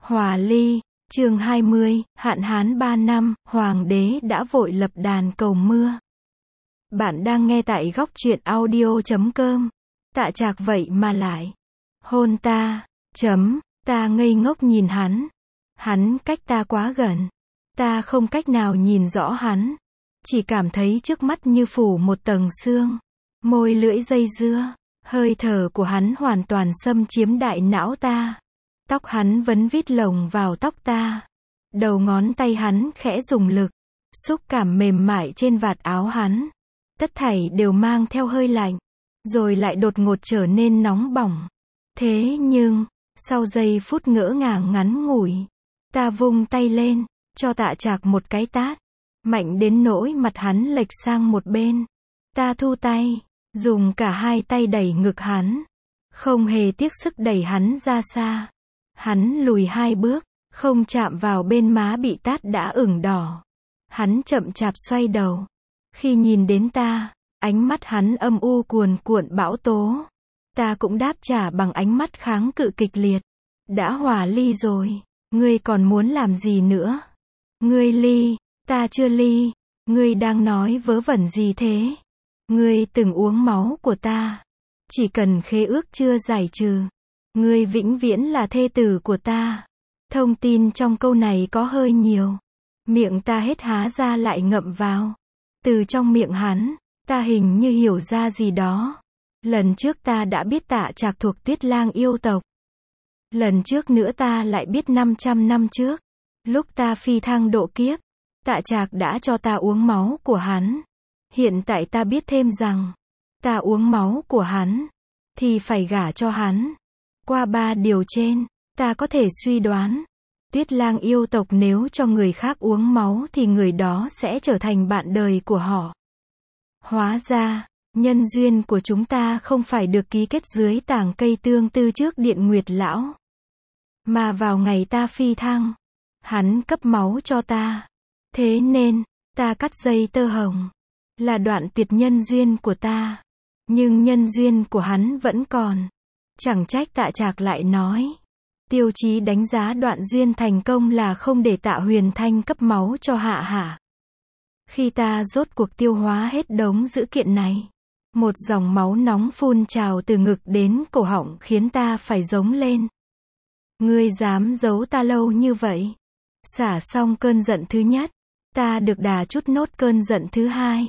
Hòa ly, chương 20, hạn hán 3 năm, hoàng đế đã vội lập đàn cầu mưa. Bạn đang nghe tại góc truyện audio.com. Tạ Trạc vậy mà lại hôn ta, ta ngây ngốc nhìn hắn. Hắn cách ta quá gần. Ta không cách nào nhìn rõ hắn. Chỉ cảm thấy trước mắt như phủ một tầng sương. Môi lưỡi dây dưa. Hơi thở của hắn hoàn toàn xâm chiếm đại não ta. Tóc hắn vấn vít lồng vào tóc ta. Đầu ngón tay hắn khẽ dùng lực. Xúc cảm mềm mại trên vạt áo hắn. Tất thảy đều mang theo hơi lạnh. Rồi lại đột ngột trở nên nóng bỏng. Thế nhưng, sau giây phút ngỡ ngàng ngắn ngủi, ta vung tay lên, cho Tạ Trạc một cái tát. Mạnh đến nỗi mặt hắn lệch sang một bên. Ta thu tay, dùng cả hai tay đẩy ngực hắn. Không hề tiếc sức đẩy hắn ra xa. Hắn lùi 2 bước, không chạm vào bên má bị tát đã ửng đỏ. Hắn chậm chạp xoay đầu. Khi nhìn đến ta, ánh mắt hắn âm u cuồn cuộn bão tố. Ta cũng đáp trả bằng ánh mắt kháng cự kịch liệt. Đã hòa ly rồi, ngươi còn muốn làm gì nữa? Ngươi ly, ta chưa ly, ngươi đang nói vớ vẩn gì thế? Ngươi từng uống máu của ta. Chỉ cần khế ước chưa giải trừ, ngươi vĩnh viễn là thê tử của ta. Thông tin trong câu này có hơi nhiều. Miệng ta hết há ra lại ngậm vào. Từ trong miệng hắn, ta hình như hiểu ra gì đó. Lần trước ta đã biết Tạ Trạc thuộc Tuyết Lang yêu tộc. Lần trước nữa ta lại biết 500 năm trước. Lúc ta phi thăng độ kiếp, Tạ Trạc đã cho ta uống máu của hắn. Hiện tại ta biết thêm rằng, ta uống máu của hắn, thì phải gả cho hắn. Qua 3 điều trên, ta có thể suy đoán, Tuyết Lang yêu tộc nếu cho người khác uống máu thì người đó sẽ trở thành bạn đời của họ. Hóa ra, nhân duyên của chúng ta không phải được ký kết dưới tảng cây tương tư trước Điện Nguyệt Lão. Mà vào ngày ta phi thăng, hắn cấp máu cho ta. Thế nên, ta cắt dây tơ hồng. Là đoạn tuyệt nhân duyên của ta. Nhưng nhân duyên của hắn vẫn còn. Chẳng trách Tạ Trạc lại nói. Tiêu chí đánh giá đoạn duyên thành công là không để Tạ Huyền Thanh cấp máu cho Hạ Hạ. Khi ta rốt cuộc tiêu hóa hết đống dữ kiện này, một dòng máu nóng phun trào từ ngực đến cổ họng khiến ta phải giống lên. Ngươi dám giấu ta lâu như vậy? Xả xong cơn giận thứ nhất, ta được đà chút nốt cơn giận thứ hai.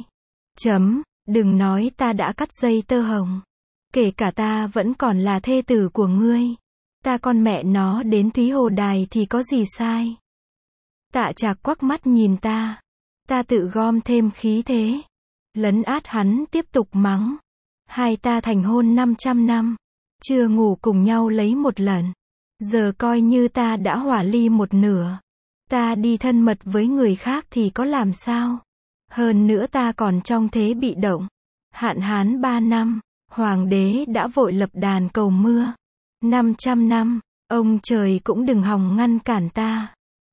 Đừng nói ta đã cắt dây tơ hồng. Kể cả ta vẫn còn là thê tử của ngươi. Ta con mẹ nó đến Thúy Hồ Đài thì có gì sai? Tạ Trạc quắc mắt nhìn ta. Ta tự gom thêm khí thế. Lấn át hắn tiếp tục mắng. Hai ta thành hôn 500 năm. Chưa ngủ cùng nhau lấy một lần. Giờ coi như ta đã hỏa ly một nửa. Ta đi thân mật với người khác thì có làm sao? Hơn nữa ta còn trong thế bị động. Hạn hán 3 năm. Hoàng đế đã vội lập đàn cầu mưa. 500 năm. Ông trời cũng đừng hòng ngăn cản ta.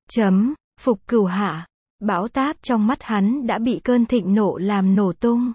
Phục Cửu Hạ. Bão táp trong mắt hắn đã bị cơn thịnh nộ làm nổ tung.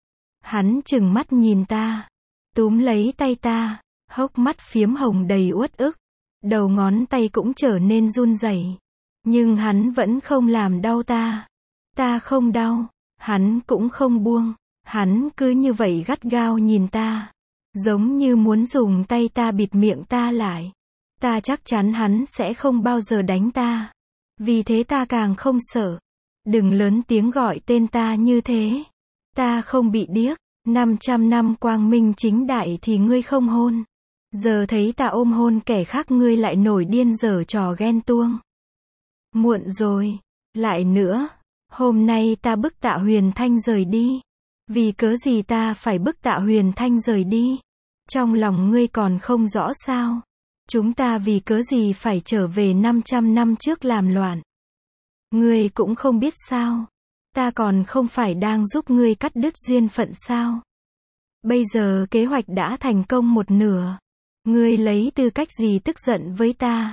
Hắn trừng mắt nhìn ta. Túm lấy tay ta. Hốc mắt phiếm hồng đầy uất ức. Đầu ngón tay cũng trở nên run rẩy. Nhưng hắn vẫn không làm đau ta. Ta không đau. Hắn cũng không buông. Hắn cứ như vậy gắt gao nhìn ta. Giống như muốn dùng tay ta bịt miệng ta lại. Ta chắc chắn hắn sẽ không bao giờ đánh ta. Vì thế ta càng không sợ. Đừng lớn tiếng gọi tên ta như thế. Ta không bị điếc. 500 năm quang minh chính đại thì ngươi không hôn. Giờ thấy ta ôm hôn kẻ khác ngươi lại nổi điên giở trò ghen tuông. Muộn rồi. Lại nữa. Hôm nay ta bức Tạ Huyền Thanh rời đi. Vì cớ gì ta phải bức Tạ Huyền Thanh rời đi? Trong lòng ngươi còn không rõ sao? Chúng ta vì cớ gì phải trở về 500 năm trước làm loạn? Ngươi cũng không biết sao? Ta còn không phải đang giúp ngươi cắt đứt duyên phận sao? Bây giờ kế hoạch đã thành công một nửa. Ngươi lấy tư cách gì tức giận với ta?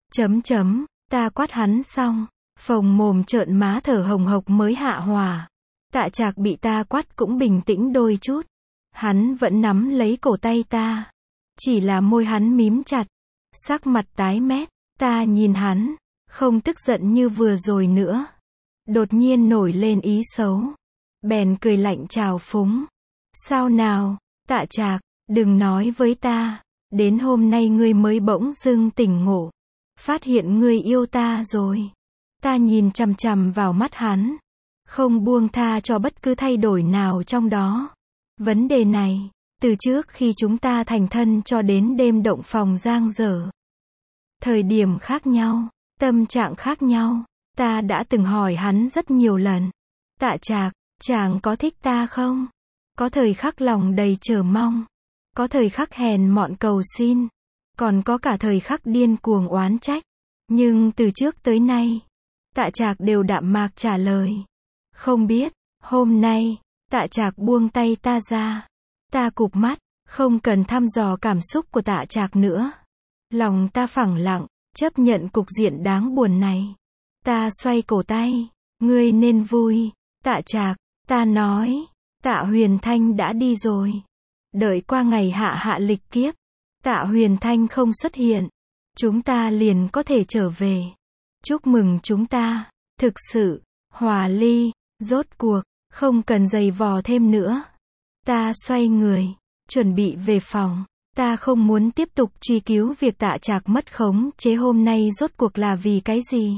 Ta quát hắn xong. Phồng mồm trợn má thở hồng hộc mới hạ hỏa. Tạ Trạc bị ta quát cũng bình tĩnh đôi chút. Hắn vẫn nắm lấy cổ tay ta. Chỉ là môi hắn mím chặt. Sắc mặt tái mét. Ta nhìn hắn, không tức giận như vừa rồi nữa. Đột nhiên nổi lên ý xấu. Bèn cười lạnh chào phúng. Sao nào, Tạ Trạc, đừng nói với ta. Đến hôm nay ngươi mới bỗng dưng tỉnh ngộ. Phát hiện ngươi yêu ta rồi. Ta nhìn chằm chằm vào mắt hắn. Không buông tha cho bất cứ thay đổi nào trong đó. Vấn đề này, từ trước khi chúng ta thành thân cho đến đêm động phòng giang dở. Thời điểm khác nhau, tâm trạng khác nhau, ta đã từng hỏi hắn rất nhiều lần. Tạ Trạc, chàng có thích ta không? Có thời khắc lòng đầy chờ mong. Có thời khắc hèn mọn cầu xin. Còn có cả thời khắc điên cuồng oán trách. Nhưng từ trước tới nay, Tạ Trạc đều đạm mạc trả lời. Không biết, hôm nay, Tạ Trạc buông tay ta ra. Ta cụp mắt, không cần thăm dò cảm xúc của Tạ Trạc nữa. Lòng ta phẳng lặng, chấp nhận cục diện đáng buồn này. Ta xoay cổ tay, ngươi nên vui, Tạ Trạc, ta nói, Tạ Huyền Thanh đã đi rồi. Đợi qua ngày hạ lịch kiếp, Tạ Huyền Thanh không xuất hiện, chúng ta liền có thể trở về. Chúc mừng chúng ta, thực sự, hòa ly, rốt cuộc, không cần giày vò thêm nữa. Ta xoay người, chuẩn bị về phòng. Ta không muốn tiếp tục truy cứu việc Tạ Trạc mất khống chế hôm nay rốt cuộc là vì cái gì.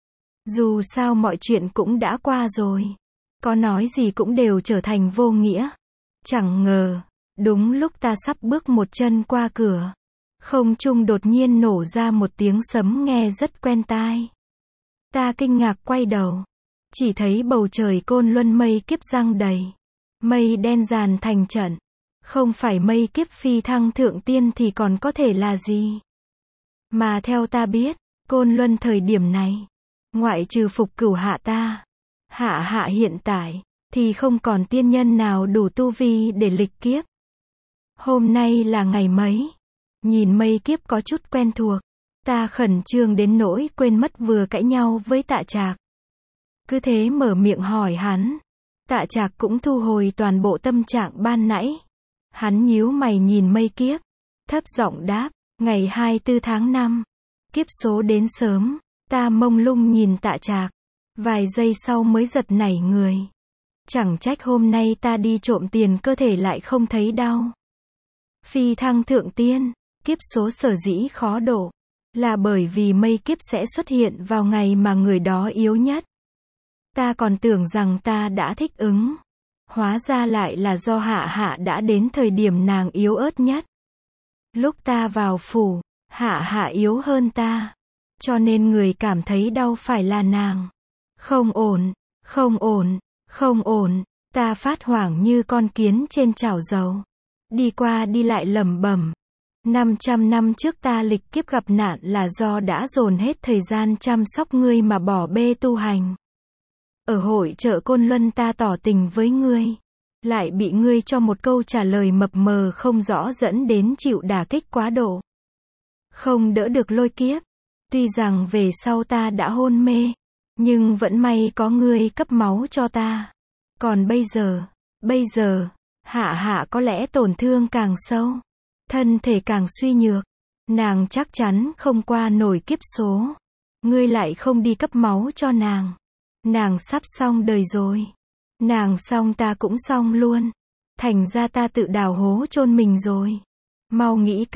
Dù sao mọi chuyện cũng đã qua rồi. Có nói gì cũng đều trở thành vô nghĩa. Chẳng ngờ, đúng lúc ta sắp bước một chân qua cửa, không trung đột nhiên nổ ra một tiếng sấm nghe rất quen tai. Ta kinh ngạc quay đầu. Chỉ thấy bầu trời Côn Luân mây kiếp giăng đầy. Mây đen dàn thành trận. Không phải mây kiếp phi thăng thượng tiên thì còn có thể là gì? Mà theo ta biết, Côn Luân thời điểm này, ngoại trừ Phục Cửu Hạ ta, Hạ hiện tại, thì không còn tiên nhân nào đủ tu vi để lịch kiếp. Hôm nay là ngày mấy? Nhìn mây kiếp có chút quen thuộc, ta khẩn trương đến nỗi quên mất vừa cãi nhau với Tạ Trạc. Cứ thế mở miệng hỏi hắn. Tạ Trạc cũng thu hồi toàn bộ tâm trạng ban nãy. Hắn nhíu mày nhìn mây kiếp, thấp giọng đáp, ngày 24 tháng 5, kiếp số đến sớm. Ta mông lung nhìn Tạ Trạc, vài giây sau mới giật nảy người. Chẳng trách hôm nay ta đi trộm tiền cơ thể lại không thấy đau. Phi thăng thượng tiên, kiếp số sở dĩ khó độ, là bởi vì mây kiếp sẽ xuất hiện vào ngày mà người đó yếu nhất. Ta còn tưởng rằng ta đã thích ứng. Hóa ra lại là do Hạ đã đến thời điểm nàng yếu ớt nhất. Lúc ta vào phủ, Hạ yếu hơn ta. Cho nên người cảm thấy đau phải là nàng. Không ổn, không ổn, không ổn. Ta phát hoảng như con kiến trên chảo dầu. Đi qua đi lại lẩm bẩm. 500 năm trước ta lịch kiếp gặp nạn là do đã dồn hết thời gian chăm sóc ngươi mà bỏ bê tu hành. Ở hội chợ Côn Luân ta tỏ tình với ngươi, lại bị ngươi cho một câu trả lời mập mờ không rõ dẫn đến chịu đả kích quá độ. Không đỡ được lôi kiếp. Tuy rằng về sau ta đã hôn mê, nhưng vẫn may có ngươi cấp máu cho ta. Còn bây giờ, Hạ có lẽ tổn thương càng sâu, thân thể càng suy nhược, nàng chắc chắn không qua nổi kiếp số. Ngươi lại không đi cấp máu cho nàng. Nàng sắp xong đời rồi. Nàng xong ta cũng xong luôn. Thành ra ta tự đào hố chôn mình rồi. Mau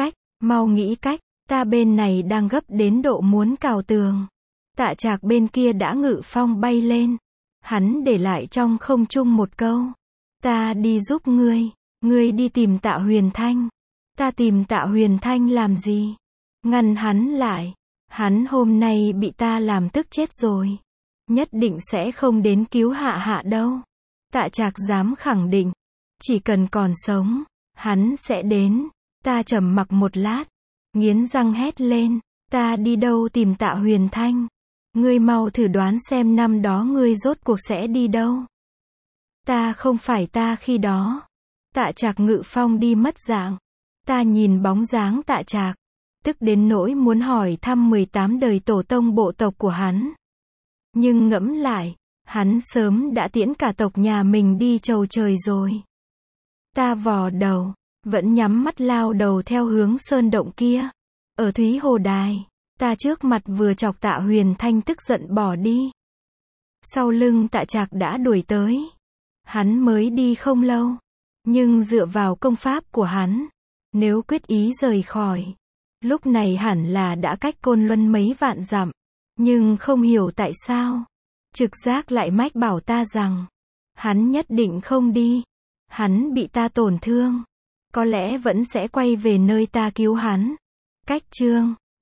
nghĩ cách, ta bên này đang gấp đến độ muốn cào tường. Tạ Trạc bên kia đã ngự phong bay lên. Hắn để lại trong không trung một câu. Ta đi giúp ngươi đi tìm Tạ Huyền Thanh. Ta tìm Tạ Huyền Thanh làm gì? Ngăn hắn lại. Hắn hôm nay bị ta làm tức chết rồi. Nhất định sẽ không đến cứu Hạ đâu. Tạ Trạc dám khẳng định. Chỉ cần còn sống, hắn sẽ đến. Ta trầm mặc một lát, nghiến răng hét lên. Ta đi đâu tìm Tạ Huyền Thanh? Ngươi mau thử đoán xem năm đó ngươi rốt cuộc sẽ đi đâu. Ta không phải ta khi đó. Tạ Trạc ngự phong đi mất dạng. Ta nhìn bóng dáng Tạ Trạc, tức đến nỗi muốn hỏi thăm 18 đời tổ tông bộ tộc của hắn. Nhưng ngẫm lại, hắn sớm đã tiễn cả tộc nhà mình đi chầu trời rồi. Ta vò đầu, vẫn nhắm mắt lao đầu theo hướng sơn động kia. Ở Thúy Hồ Đài, Ta trước mặt vừa chọc Tạ Huyền Thanh tức giận bỏ đi. Sau lưng Tạ Trạc đã đuổi tới. Hắn mới đi không lâu. Nhưng dựa vào công pháp của hắn, nếu quyết ý rời khỏi, lúc này hẳn là đã cách Côn Luân mấy vạn dặm. Nhưng không hiểu tại sao, trực giác lại mách bảo ta rằng, hắn nhất định không đi. Hắn bị ta tổn thương, có lẽ vẫn sẽ quay về nơi ta cứu hắn. Cách chương